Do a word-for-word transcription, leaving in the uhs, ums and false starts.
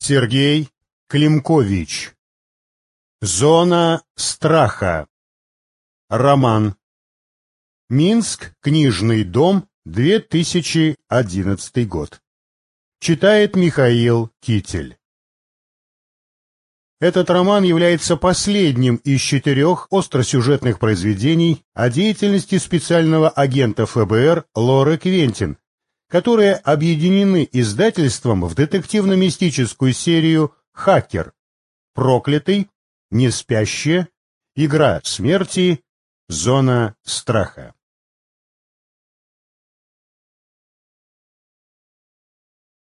Сергей Климкович. Зона страха. Роман. Минск. Книжный дом. две тысячи одиннадцатый год. Читает Михаил Китель. Этот роман является последним из четырех остросюжетных произведений о деятельности специального агента эф бэ эр Лоры Квентин, которые объединены издательством в детективно-мистическую серию «Хакер», «Проклятый», «Неспящие», «Игра смерти», «Зона страха».